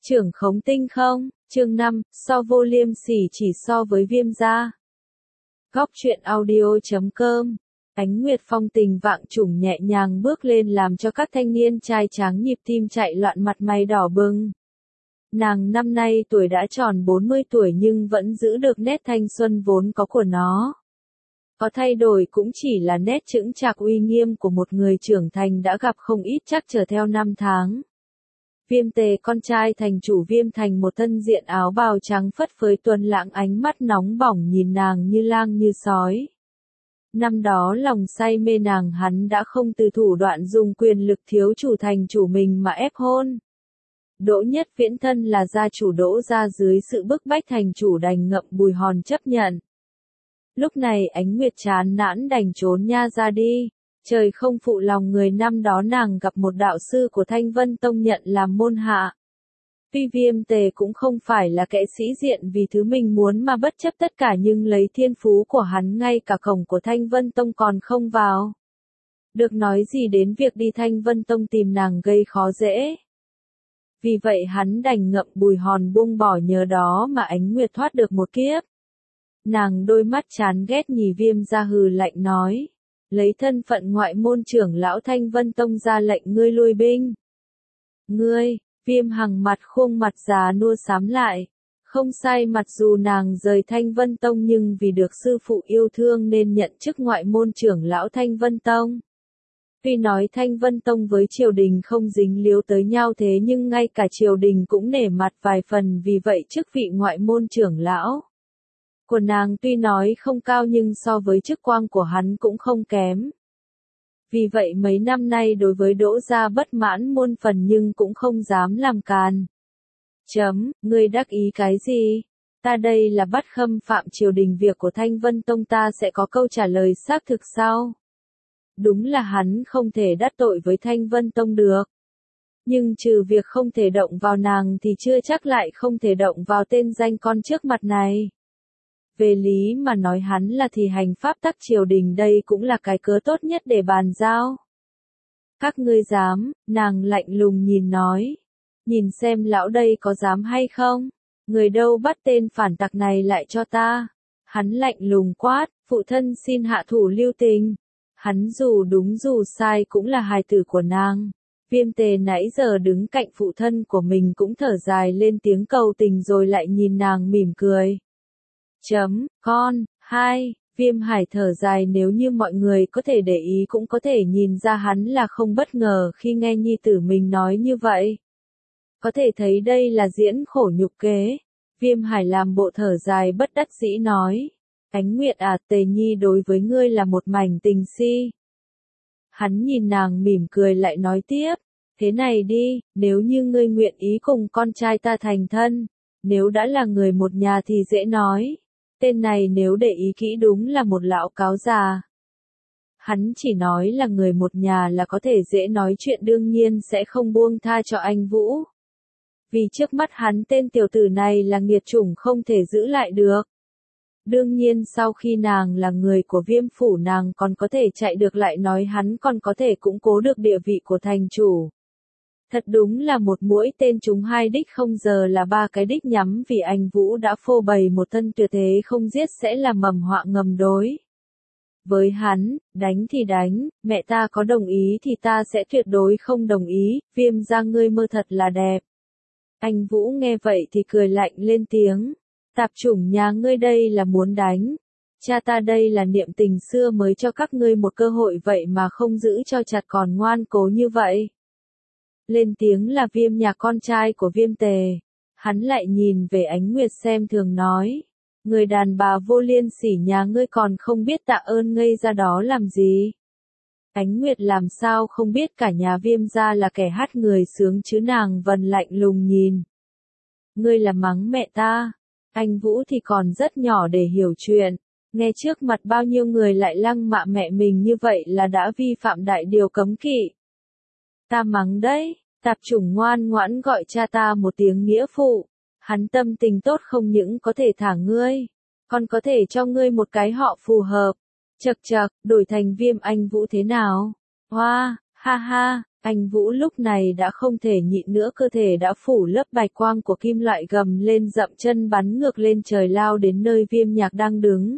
Trưởng khống tinh không, chương 5, so vô liêm sỉ chỉ so với Viêm gia. Góc truyện audio.com. Ánh Nguyệt phong tình vạn trùng nhẹ nhàng bước lên làm cho các thanh niên trai tráng nhịp tim chạy loạn, mặt mày đỏ bừng. Nàng năm nay tuổi đã tròn 40 tuổi nhưng vẫn giữ được nét thanh xuân vốn có của nó. Có thay đổi cũng chỉ là nét chững chạc uy nghiêm của một người trưởng thành đã gặp không ít trắc trở theo năm tháng. Viêm Tề, con trai thành chủ Viêm Thành, một thân diện áo bào trắng phất phới tuấn lãng, ánh mắt nóng bỏng nhìn nàng như lang như sói. Năm đó lòng say mê nàng, hắn đã không từ thủ đoạn dùng quyền lực thiếu chủ thành chủ mình mà ép hôn. Đỗ Nhất Viễn thân là gia chủ Đỗ gia, dưới sự bức bách thành chủ đành ngậm bùi hòn chấp nhận. Lúc này Ánh Nguyệt chán nản đành trốn nha ra đi. Trời không phụ lòng người, năm đó nàng gặp một đạo sư của Thanh Vân Tông nhận làm môn hạ. Tuy Viêm Tề cũng không phải là kẻ sĩ diện vì thứ mình muốn mà bất chấp tất cả, nhưng lấy thiên phú của hắn ngay cả cổng của Thanh Vân Tông còn không vào. Được nói gì đến việc đi Thanh Vân Tông tìm nàng gây khó dễ. Vì vậy hắn đành ngậm bùi hòn buông bỏ, nhờ đó mà Ánh Nguyệt thoát được một kiếp. Nàng đôi mắt chán ghét nhìn Viêm gia hừ lạnh nói. Lấy thân phận ngoại môn trưởng lão Thanh Vân Tông ra lệnh ngươi lui binh. Ngươi, Viêm Hằng mặt khuôn mặt già nua xám lại. Không sai, mặc dù nàng rời Thanh Vân Tông nhưng vì được sư phụ yêu thương nên nhận chức ngoại môn trưởng lão Thanh Vân Tông. Tuy nói Thanh Vân Tông với triều đình không dính líu tới nhau, thế nhưng ngay cả triều đình cũng nể mặt vài phần, vì vậy chức vị ngoại môn trưởng lão của nàng tuy nói không cao nhưng so với chức quan của hắn cũng không kém. Vì vậy mấy năm nay đối với Đỗ gia bất mãn muôn phần nhưng cũng không dám làm càn. Ngươi đắc ý cái gì? Ta đây là bắt khâm phạm triều đình, việc của Thanh Vân Tông ta sẽ có câu trả lời xác thực sau. Đúng là hắn không thể đắc tội với Thanh Vân Tông được. Nhưng trừ việc không thể động vào nàng thì chưa chắc lại không thể động vào tên danh con trước mặt này. Về lý mà nói hắn là thì hành pháp tắc triều đình, đây cũng là cái cớ tốt nhất để bàn giao. Các ngươi dám, nàng lạnh lùng nhìn nói. Nhìn xem lão đây có dám hay không? Người đâu bắt tên phản tặc này lại cho ta? Hắn lạnh lùng quát, phụ thân xin hạ thủ lưu tình. Hắn dù đúng dù sai cũng là hài tử của nàng. Viêm Tề nãy giờ đứng cạnh phụ thân của mình cũng thở dài lên tiếng cầu tình rồi lại nhìn nàng mỉm cười. Con, Viêm Hải thở dài, nếu như mọi người có thể để ý cũng có thể nhìn ra hắn là không bất ngờ khi nghe nhi tử mình nói như vậy. Có thể thấy đây là diễn khổ nhục kế. Viêm Hải làm bộ thở dài bất đắc dĩ nói. Ánh Nguyệt à, Tề nhi đối với ngươi là một mảnh tình si. Hắn nhìn nàng mỉm cười lại nói tiếp. Thế này đi, nếu như ngươi nguyện ý cùng con trai ta thành thân, nếu đã là người một nhà thì dễ nói. Tên này nếu để ý kỹ đúng là một lão cáo già. Hắn chỉ nói là người một nhà là có thể dễ nói chuyện, đương nhiên sẽ không buông tha cho anh Vũ. Vì trước mắt hắn tên tiểu tử này là nghiệt chủng không thể giữ lại được. Đương nhiên sau khi nàng là người của Viêm phủ, nàng còn có thể chạy được, lại nói hắn còn có thể củng cố được địa vị của thành chủ. Thật đúng là một mũi tên trúng hai đích, không giờ là ba cái đích nhắm, vì anh Vũ đã phô bày một thân tuyệt thế không giết sẽ là mầm họa ngầm đối với hắn. Đánh thì đánh, mẹ ta có đồng ý thì ta sẽ tuyệt đối không đồng ý. Viêm gia ngươi mơ thật là đẹp. Anh Vũ nghe vậy thì cười lạnh lên tiếng. Tạp chủng nhà ngươi đây là muốn đánh. Cha ta đây là niệm tình xưa mới cho các ngươi một cơ hội, vậy mà không giữ cho chặt còn ngoan cố như vậy. Lên tiếng là Viêm nhà con trai của Viêm Tề. Hắn lại nhìn về Ánh Nguyệt xem thường nói. Người đàn bà vô liêm sỉ nhà ngươi còn không biết tạ ơn, ngây ra đó làm gì? Ánh Nguyệt làm sao không biết cả nhà Viêm gia là kẻ hát người sướng chứ, nàng vẫn lạnh lùng nhìn. Ngươi là mắng mẹ ta. Anh Vũ thì còn rất nhỏ để hiểu chuyện. Nghe trước mặt bao nhiêu người lại lăng mạ mẹ mình như vậy là đã vi phạm đại điều cấm kỵ. Ta mắng đấy, tạp chủng ngoan ngoãn gọi cha ta một tiếng nghĩa phụ. Hắn tâm tình tốt không những có thể thả ngươi, còn có thể cho ngươi một cái họ phù hợp. Chậc chậc, đổi thành Viêm anh Vũ thế nào? Hoa, ha ha, Anh Vũ lúc này đã không thể nhịn nữa, cơ thể đã phủ lớp bạch quang của kim loại, gầm lên dậm chân bắn ngược lên trời lao đến nơi Viêm Nhạc đang đứng.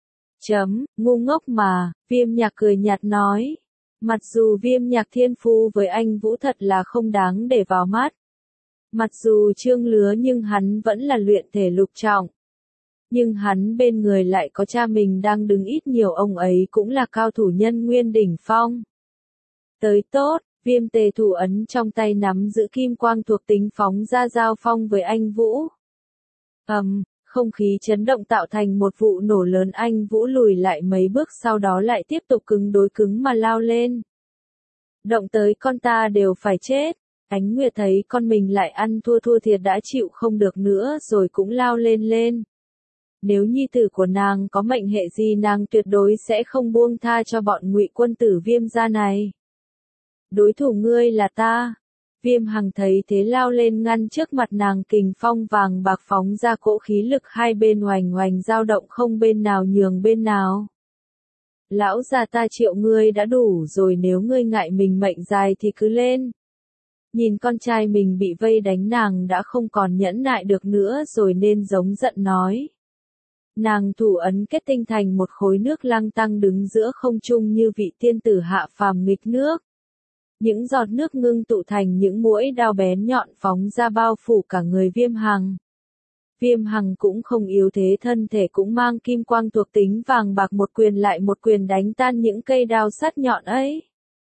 Ngu ngốc mà, Viêm Nhạc cười nhạt nói. Mặc dù Viêm Nhạc thiên phu với anh Vũ thật là không đáng để vào mắt. Mặc dù trương lứa nhưng hắn vẫn là luyện thể lục trọng. Nhưng hắn bên người lại có cha mình đang đứng, ít nhiều ông ấy cũng là cao thủ nhân nguyên đỉnh phong. Tới tốt, Viêm Tề thủ ấn trong tay nắm giữ kim quang thuộc tính phóng ra giao phong với anh Vũ. Không khí chấn động tạo thành một vụ nổ lớn, anh Vũ lùi lại mấy bước, sau đó lại tiếp tục cứng đối cứng mà lao lên. Động tới con ta đều phải chết. Ánh Nguyệt thấy con mình lại ăn thua thiệt đã chịu không được nữa rồi cũng lao lên. Nếu nhi tử của nàng có mệnh hệ gì, nàng tuyệt đối sẽ không buông tha cho bọn Ngụy quân tử Viêm gia này. Đối thủ ngươi là ta. Viêm Hằng thấy thế lao lên ngăn trước mặt nàng, kình phong vàng bạc phóng ra, cỗ khí lực hai bên oành oành dao động, không bên nào nhường bên nào. Lão già, ta triệu ngươi đã đủ rồi, nếu ngươi ngại mình mệnh dài thì cứ lên. Nhìn con trai mình bị vây đánh, nàng đã không còn nhẫn nại được nữa rồi nên giống giận nói. Nàng thủ ấn kết tinh thành một khối nước lăng tăng đứng giữa không trung như vị tiên tử hạ phàm nghịch nước. Những giọt nước ngưng tụ thành những mũi đao bén nhọn phóng ra bao phủ cả người Viêm Hằng. Viêm Hằng cũng không yếu thế, thân thể cũng mang kim quang thuộc tính vàng bạc, một quyền lại một quyền đánh tan những cây đao sắc nhọn ấy.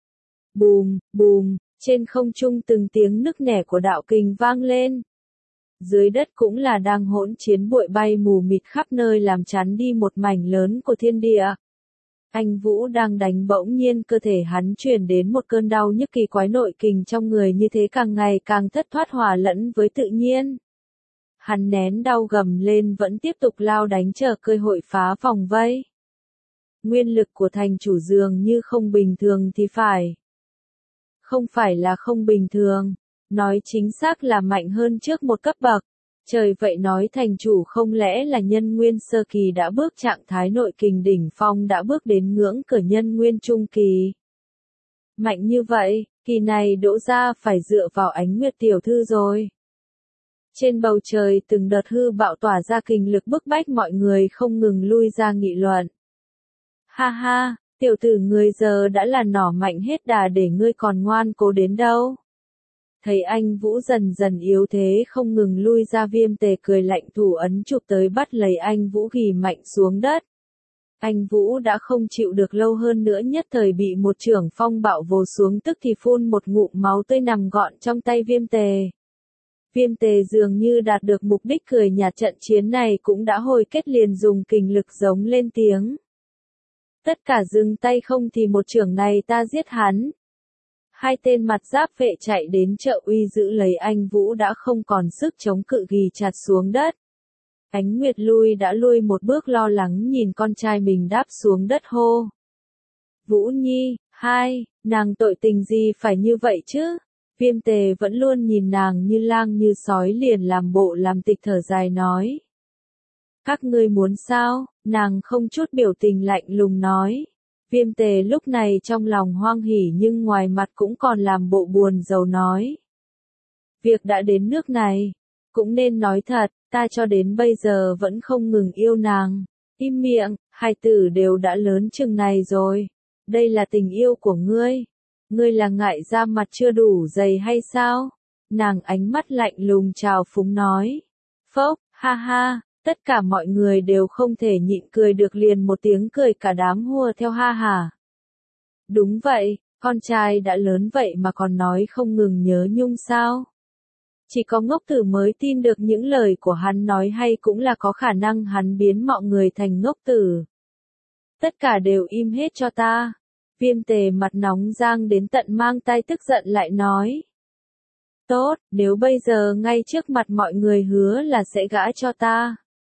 Bùm, bùm, trên không trung từng tiếng nức nẻ của đạo kình vang lên. Dưới đất cũng là đang hỗn chiến, bụi bay mù mịt khắp nơi làm chắn đi một mảnh lớn của thiên địa. Anh Vũ đang đánh, bỗng nhiên cơ thể hắn truyền đến một cơn đau nhức kỳ quái, nội kình trong người như thế càng ngày càng thất thoát, hòa lẫn với tự nhiên. Hắn nén đau gầm lên, vẫn tiếp tục lao đánh, chờ cơ hội phá vòng vây. Nguyên lực của thành chủ dường như không bình thường thì phải. Không phải là không bình thường, nói chính xác là mạnh hơn trước một cấp bậc. Trời, vậy nói thành chủ không lẽ là nhân nguyên sơ kỳ đã bước trạng thái nội kình đỉnh phong, đã bước đến ngưỡng cửa nhân nguyên trung kỳ. Mạnh như vậy, kỳ này Đỗ gia phải dựa vào Ánh Nguyệt tiểu thư rồi. Trên bầu trời từng đợt hư bạo tỏa ra kình lực bức bách mọi người không ngừng lui ra nghị luận. Ha ha, tiểu tử người giờ đã là nỏ mạnh hết đà, để ngươi còn ngoan cố đến đâu. Thấy anh Vũ dần dần yếu thế không ngừng lui ra, Viêm Tề cười lạnh, thủ ấn chụp tới bắt lấy anh Vũ, ghì mạnh xuống đất. Anh Vũ đã không chịu được lâu hơn nữa, nhất thời bị một chưởng phong bạo vồ xuống, tức thì phun một ngụm máu tươi nằm gọn trong tay Viêm Tề. Viêm Tề dường như đạt được mục đích, cười nhạt, trận chiến này cũng đã hồi kết, liền dùng kình lực giống lên tiếng. Tất cả dừng tay, không thì một chưởng này ta giết hắn. Hai tên mặt giáp vệ chạy đến trợ uy, giữ lấy anh Vũ đã không còn sức chống cự, ghì chặt xuống đất. Ánh Nguyệt đã lui một bước, lo lắng nhìn con trai mình đáp xuống đất, hô. Vũ Nhi, nàng tội tình gì phải như vậy chứ? Viêm Tề vẫn luôn nhìn nàng như lang như sói, liền làm bộ làm tịch, thở dài nói. Các ngươi muốn sao? Nàng không chút biểu tình, lạnh lùng nói. Viêm Tề lúc này trong lòng hoang hỉ nhưng ngoài mặt cũng còn làm bộ buồn rầu nói. Việc đã đến nước này, cũng nên nói thật, ta cho đến bây giờ vẫn không ngừng yêu nàng. Im miệng, hai tử đều đã lớn chừng này rồi. Đây là tình yêu của ngươi. Ngươi là ngại da mặt chưa đủ dày hay sao? Nàng ánh mắt lạnh lùng trào phúng nói. Phốc, ha ha. Tất cả mọi người đều không thể nhịn cười được, liền một tiếng cười cả đám hùa theo, ha hả. Đúng vậy, con trai đã lớn vậy mà còn nói không ngừng nhớ nhung sao? Chỉ có ngốc tử mới tin được những lời của hắn nói, hay cũng là có khả năng hắn biến mọi người thành ngốc tử. Tất cả đều im hết cho ta. Viêm Tề mặt nóng giang đến tận mang tai, tức giận lại nói. Tốt, nếu bây giờ ngay trước mặt mọi người hứa là sẽ gả cho ta.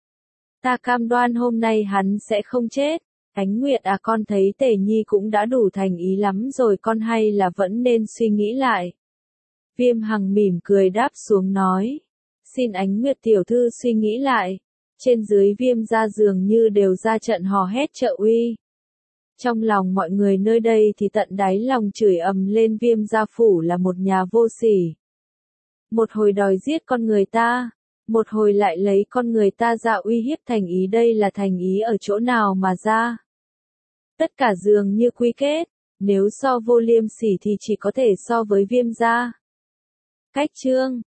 Ta cam đoan hôm nay hắn sẽ không chết. Ánh Nguyệt à, con thấy Tề Nhi cũng đã đủ thành ý lắm rồi, con hay là vẫn nên suy nghĩ lại. Viêm Hằng mỉm cười đáp xuống nói. Xin Ánh Nguyệt tiểu thư suy nghĩ lại. Trên dưới Viêm gia dường như đều ra trận hò hét trợ uy. Trong lòng mọi người nơi đây thì tận đáy lòng chửi ầm lên Viêm gia phủ là một nhà vô sỉ. Một hồi đòi giết con người ta, một hồi lại lấy con người ta ra uy hiếp, thành ý đây là thành ý ở chỗ nào mà ra. Tất cả dường như quy kết, nếu so Vô Liêm Sỉ thì chỉ có thể so với Viêm gia. Cách chương